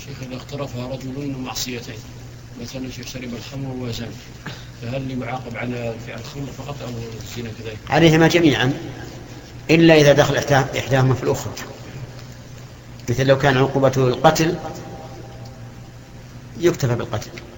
شيخ إذا اقترفها رجل معصيتين، مثلا شرب الخمر وزن، فهل يعاقب على فعل الخمر فقط أو الزنا كذلك؟ عليهما جميعا إلا إذا دخل إحداهما في الأخرى، مثل لو كان عقوبته القتل يكتفى بالقتل.